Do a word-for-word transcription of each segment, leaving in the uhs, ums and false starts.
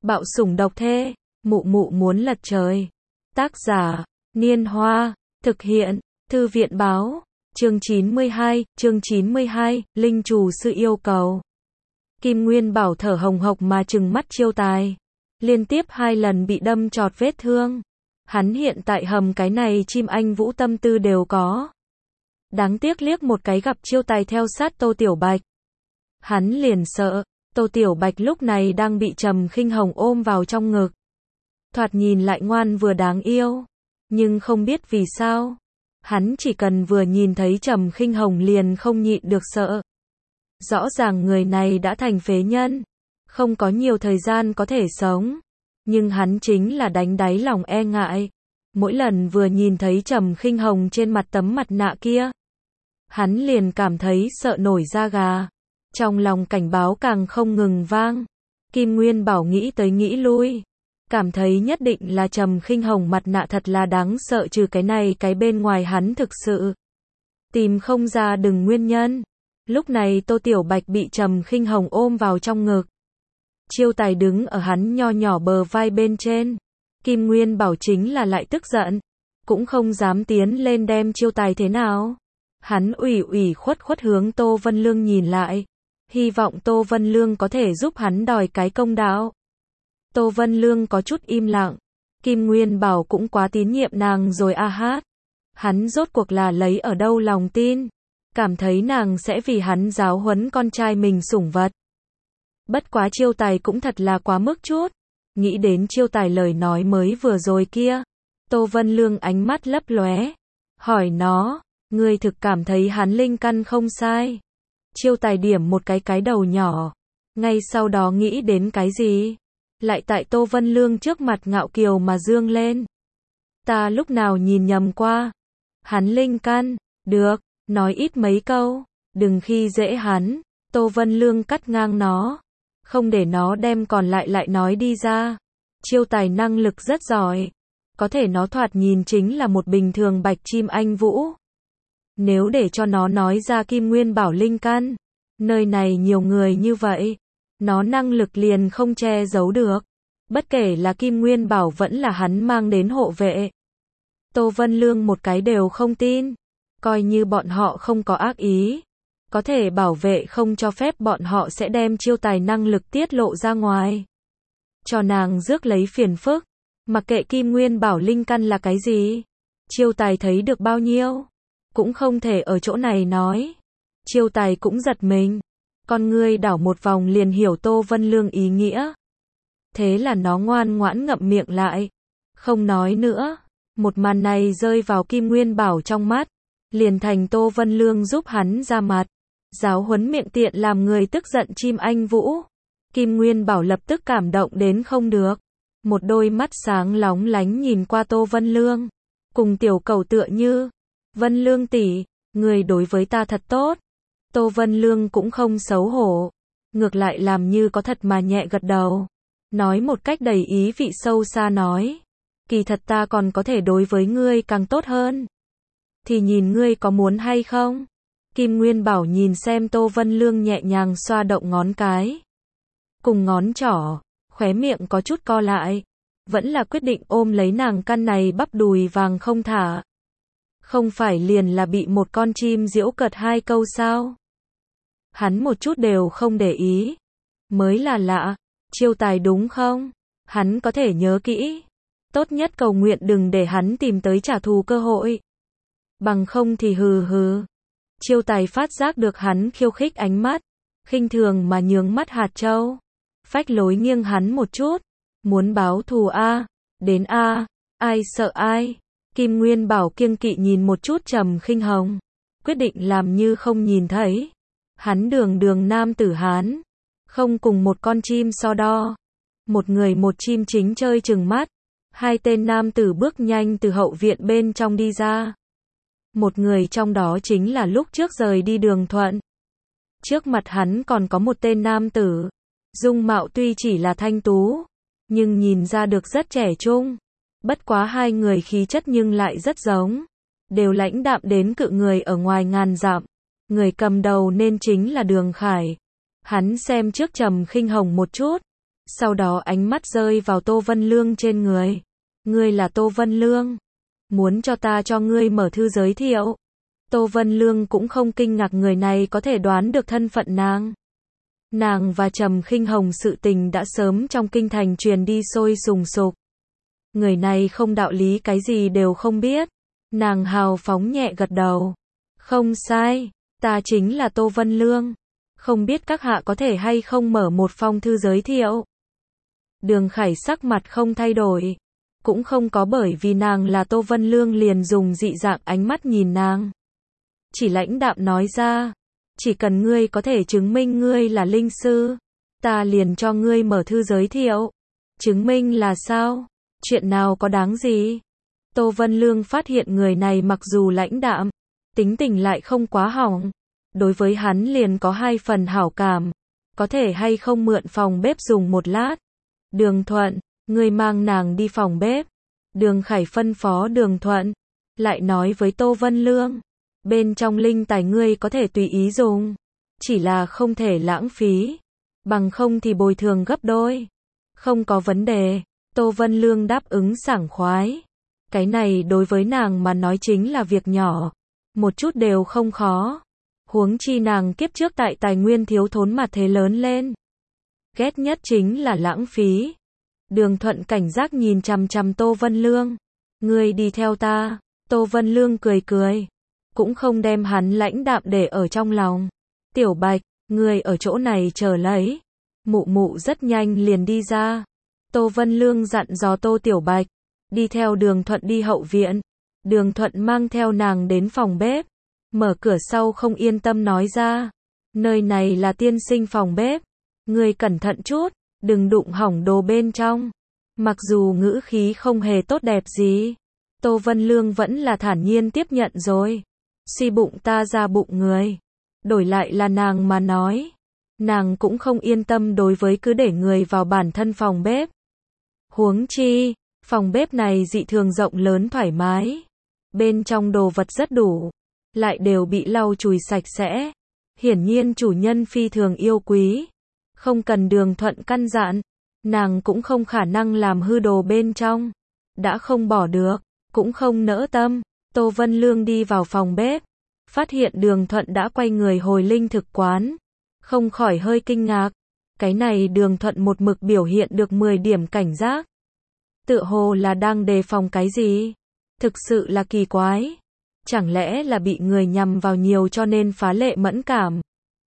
Bạo sủng độc thê, mụ mụ muốn lật trời. Tác giả, Niên Hoa, thực hiện, Thư viện báo, chương chín mươi hai, chương chín mươi hai, Linh chủ sư yêu cầu. Kim Nguyên Bảo thở hồng hộc mà trừng mắt Chiêu Tài. Liên tiếp hai lần bị đâm trọt vết thương. Hắn hiện tại hầm cái này chim anh vũ tâm tư đều có. Đáng tiếc liếc một cái gặp Chiêu Tài theo sát Tô Tiểu Bạch. Hắn liền sợ, Tô Tiểu Bạch lúc này đang bị Trầm Khinh Hồng ôm vào trong ngực. Thoạt nhìn lại ngoan vừa đáng yêu. Nhưng không biết vì sao. Hắn chỉ cần vừa nhìn thấy Trầm Khinh Hồng liền không nhịn được sợ. Rõ ràng người này đã thành phế nhân. Không có nhiều thời gian có thể sống. Nhưng hắn chính là đánh đáy lòng e ngại. Mỗi lần vừa nhìn thấy Trầm Khinh Hồng trên mặt tấm mặt nạ kia. Hắn liền cảm thấy sợ nổi da gà. Trong lòng cảnh báo càng không ngừng vang. Kim Nguyên Bảo nghĩ tới nghĩ lui. Cảm thấy nhất định là Trầm Khinh Hồng mặt nạ thật là đáng sợ, trừ cái này cái bên ngoài hắn thực sự tìm không ra đừng nguyên nhân. Lúc này Tô Tiểu Bạch bị Trầm Khinh Hồng ôm vào trong ngực. Chiêu Tài đứng ở hắn nho nhỏ bờ vai bên trên. Kim Nguyên Bảo chính là lại tức giận. Cũng không dám tiến lên đem Chiêu Tài thế nào. Hắn ủy ủy khuất khuất hướng Tô Vân Lương nhìn lại. Hy vọng Tô Vân Lương có thể giúp hắn đòi cái công đạo. Tô Vân Lương có chút im lặng. Kim Nguyên Bảo cũng quá tín nhiệm nàng rồi a hát. Hắn rốt cuộc là lấy ở đâu lòng tin. Cảm thấy nàng sẽ vì hắn giáo huấn con trai mình sủng vật. Bất quá Chiêu Tài cũng thật là quá mức chút. Nghĩ đến Chiêu Tài lời nói mới vừa rồi kia. Tô Vân Lương ánh mắt lấp lóe. Hỏi nó, ngươi thực cảm thấy hắn linh căn không sai. Chiêu Tài điểm một cái cái đầu nhỏ. Ngay sau đó nghĩ đến cái gì? Lại tại Tô Vân Lương trước mặt ngạo kiều mà dương lên. Ta lúc nào nhìn nhầm qua. Hắn linh căn, được, nói ít mấy câu, đừng khi dễ hắn. Tô Vân Lương cắt ngang nó. Không để nó đem còn lại lại nói đi ra. Chiêu Tài năng lực rất giỏi. Có thể nó thoạt nhìn chính là một bình thường bạch chim anh vũ. Nếu để cho nó nói ra Kim Nguyên Bảo linh căn, nơi này nhiều người như vậy, nó năng lực liền không che giấu được. Bất kể là Kim Nguyên Bảo vẫn là hắn mang đến hộ vệ. Tô Vân Lương một cái đều không tin. Coi như bọn họ không có ác ý. Có thể bảo vệ không cho phép bọn họ sẽ đem Chiêu Tài năng lực tiết lộ ra ngoài. Cho nàng rước lấy phiền phức. Mặc kệ Kim Nguyên Bảo linh căn là cái gì. Chiêu Tài thấy được bao nhiêu. Cũng không thể ở chỗ này nói. Chiêu Tài cũng giật mình. Con ngươi đảo một vòng liền hiểu Tô Vân Lương ý nghĩa. Thế là nó ngoan ngoãn ngậm miệng lại. Không nói nữa. Một màn này rơi vào Kim Nguyên Bảo trong mắt. Liền thành Tô Vân Lương giúp hắn ra mặt. Giáo huấn miệng tiện làm người tức giận chim anh vũ. Kim Nguyên Bảo lập tức cảm động đến không được. Một đôi mắt sáng lóng lánh nhìn qua Tô Vân Lương. Cùng tiểu cầu tựa như. Vân Lương tỷ, người đối với ta thật tốt. Tô Vân Lương cũng không xấu hổ. Ngược lại làm như có thật mà nhẹ gật đầu. Nói một cách đầy ý vị sâu xa nói. Kỳ thật ta còn có thể đối với ngươi càng tốt hơn. Thì nhìn ngươi có muốn hay không? Kim Nguyên Bảo nhìn xem Tô Vân Lương nhẹ nhàng xoa động ngón cái. Cùng ngón trỏ, khóe miệng có chút co lại. Vẫn là quyết định ôm lấy nàng căn này bắp đùi vàng không thả. Không phải liền là bị một con chim giễu cợt hai câu sao? Hắn một chút đều không để ý. Mới là lạ. Chiêu Tài đúng không? Hắn có thể nhớ kỹ. Tốt nhất cầu nguyện đừng để hắn tìm tới trả thù cơ hội. Bằng không thì hừ hừ. Chiêu Tài phát giác được hắn khiêu khích ánh mắt. Khinh thường mà nhướng mắt hạt châu. Phách lối nghiêng hắn một chút. Muốn báo thù a, đến a, ai sợ ai. Kim Nguyên Bảo kiêng kỵ nhìn một chút Trầm Khinh Hồng. Quyết định làm như không nhìn thấy. Hắn đường đường nam tử Hán. Không cùng một con chim so đo. Một người một chim chính chơi chừng mắt. Hai tên nam tử bước nhanh từ hậu viện bên trong đi ra. Một người trong đó chính là lúc trước rời đi Đường Thuận. Trước mặt hắn còn có một tên nam tử. Dung mạo tuy chỉ là thanh tú. Nhưng nhìn ra được rất trẻ trung. Bất quá hai người khí chất nhưng lại rất giống. Đều lãnh đạm đến cự người ở ngoài ngàn dặm. Người cầm đầu nên chính là Đường Khải. Hắn xem trước Trầm Khinh Hồng một chút. Sau đó ánh mắt rơi vào Tô Vân Lương trên người. Ngươi là Tô Vân Lương? Muốn cho ta cho ngươi mở thư giới thiệu? Tô Vân Lương cũng không kinh ngạc người này có thể đoán được thân phận nàng. Nàng và Trầm Khinh Hồng sự tình đã sớm trong kinh thành truyền đi sôi sùng sục. Người này không đạo lý cái gì đều không biết. Nàng hào phóng nhẹ gật đầu. Không sai, ta chính là Tô Vân Lương. Không biết các hạ có thể hay không mở một phong thư giới thiệu. Đường Khải sắc mặt không thay đổi. Cũng không có bởi vì nàng là Tô Vân Lương liền dùng dị dạng ánh mắt nhìn nàng. Chỉ lãnh đạm nói ra. Chỉ cần ngươi có thể chứng minh ngươi là linh sư, ta liền cho ngươi mở thư giới thiệu. Chứng minh là sao? Chuyện nào có đáng gì? Tô Vân Lương phát hiện người này mặc dù lãnh đạm, tính tình lại không quá hỏng. Đối với hắn liền có hai phần hảo cảm. Có thể hay không mượn phòng bếp dùng một lát? Đường Thuận, ngươi mang nàng đi phòng bếp. Đường Khải phân phó Đường Thuận. Lại nói với Tô Vân Lương. Bên trong linh tài ngươi có thể tùy ý dùng. Chỉ là không thể lãng phí. Bằng không thì bồi thường gấp đôi. Không có vấn đề. Tô Vân Lương đáp ứng sảng khoái. Cái này đối với nàng mà nói chính là việc nhỏ. Một chút đều không khó. Huống chi nàng kiếp trước tại tài nguyên thiếu thốn mà thế lớn lên. Ghét nhất chính là lãng phí. Đường Thuận cảnh giác nhìn chằm chằm Tô Vân Lương. Ngươi đi theo ta. Tô Vân Lương cười cười. Cũng không đem hắn lãnh đạm để ở trong lòng. Tiểu Bạch, ngươi ở chỗ này chờ lấy. Mụ mụ rất nhanh liền đi ra. Tô Vân Lương dặn dò Tô Tiểu Bạch. Đi theo Đường Thuận đi hậu viện. Đường Thuận mang theo nàng đến phòng bếp. Mở cửa sau không yên tâm nói ra. Nơi này là tiên sinh phòng bếp. Ngươi cẩn thận chút, đừng đụng hỏng đồ bên trong. Mặc dù ngữ khí không hề tốt đẹp gì. Tô Vân Lương vẫn là thản nhiên tiếp nhận rồi. Suy bụng ta ra bụng người. Đổi lại là nàng mà nói. Nàng cũng không yên tâm đối với cứ để người vào bản thân phòng bếp. Huống chi, phòng bếp này dị thường rộng lớn thoải mái. Bên trong đồ vật rất đủ. Lại đều bị lau chùi sạch sẽ. Hiển nhiên chủ nhân phi thường yêu quý. Không cần Đường Thuận căn dặn. Nàng cũng không khả năng làm hư đồ bên trong. Đã không bỏ được, cũng không nỡ tâm. Tô Vân Lương đi vào phòng bếp. Phát hiện Đường Thuận đã quay người hồi linh thực quán. Không khỏi hơi kinh ngạc. Cái này Đường Thuận một mực biểu hiện được mười điểm cảnh giác. Tựa hồ là đang đề phòng cái gì? Thực sự là kỳ quái. Chẳng lẽ là bị người nhằm vào nhiều cho nên phá lệ mẫn cảm?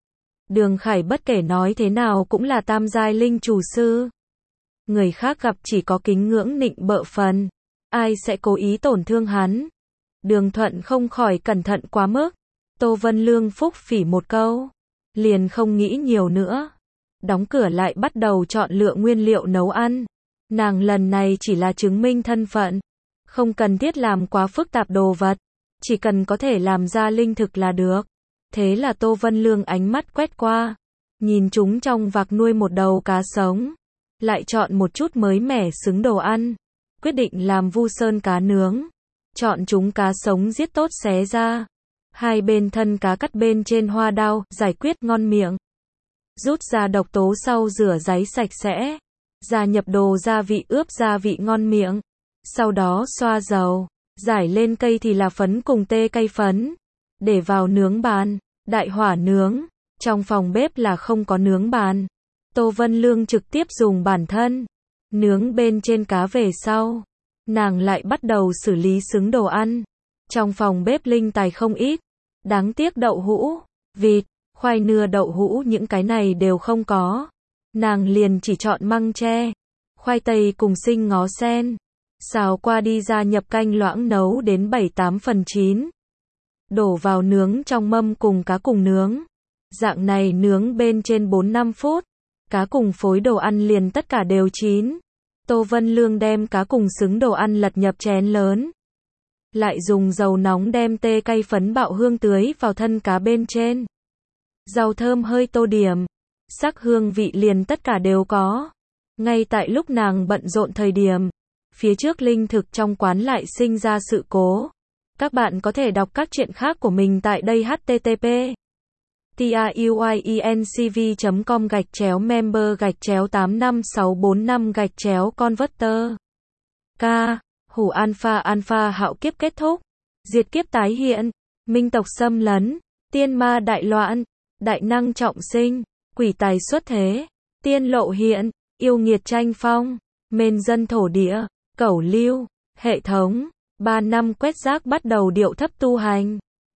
Đường Khải bất kể nói thế nào cũng là tam giai linh chủ sư. Người khác gặp chỉ có kính ngưỡng nịnh bợ phần. Ai sẽ cố ý tổn thương hắn? Đường Thuận không khỏi cẩn thận quá mức. Tô Vân Lương phúc phỉ một câu. Liền không nghĩ nhiều nữa. Đóng cửa lại bắt đầu chọn lựa nguyên liệu nấu ăn. Nàng lần này chỉ là chứng minh thân phận. Không cần thiết làm quá phức tạp đồ vật. Chỉ cần có thể làm ra linh thực là được. Thế là Tô Vân Lương ánh mắt quét qua. Nhìn chúng trong vạc nuôi một đầu cá sống. Lại chọn một chút mới mẻ xứng đồ ăn. Quyết định làm vu sơn cá nướng. Chọn chúng cá sống giết tốt xé ra. Hai bên thân cá cắt bên trên hoa đao, giải quyết ngon miệng. Rút ra độc tố sau rửa ráy sạch sẽ. Gia nhập đồ gia vị ướp gia vị ngon miệng. Sau đó xoa dầu. Giải lên cây thì là phấn cùng tê cây phấn. Để vào nướng bàn. Đại hỏa nướng. Trong phòng bếp là không có nướng bàn. Tô Vân Lương trực tiếp dùng bản thân. Nướng bên trên cá về sau. Nàng lại bắt đầu xử lý xứng đồ ăn. Trong phòng bếp linh tài không ít. Đáng tiếc đậu hũ, vịt, khoai nưa đậu hũ những cái này đều không có. Nàng liền chỉ chọn măng tre, khoai tây cùng sinh ngó sen. Xào qua đi ra nhập canh loãng nấu đến bảy tám phần chín. Đổ vào nướng trong mâm cùng cá cùng nướng. Dạng này nướng bên trên bốn năm phút. Cá cùng phối đồ ăn liền tất cả đều chín. Tô Vân Lương đem cá cùng xứng đồ ăn lật nhập chén lớn. Lại dùng dầu nóng đem tê cay phấn bạo hương tưới vào thân cá bên trên. Rau thơm hơi tô điểm. Sắc hương vị liền tất cả đều có. Ngay tại lúc nàng bận rộn thời điểm. Phía trước linh thực trong quán lại sinh ra sự cố. Các bạn có thể đọc các chuyện khác của mình tại đây h t t p tiuiencv chấm com gạch chéo member gạch chéo tám năm sáu bốn năm gạch chéo converter. K. Hủ alpha alpha hạo kiếp kết thúc. Diệt kiếp tái hiện. Minh tộc xâm lấn. Tiên ma đại loạn. Đại năng trọng sinh. Quỷ tài xuất thế. Tiên lộ hiện. Yêu nghiệt tranh phong. Mền dân thổ địa. Cẩu lưu. Hệ thống. Ba năm quét rác bắt đầu điệu thấp tu hành.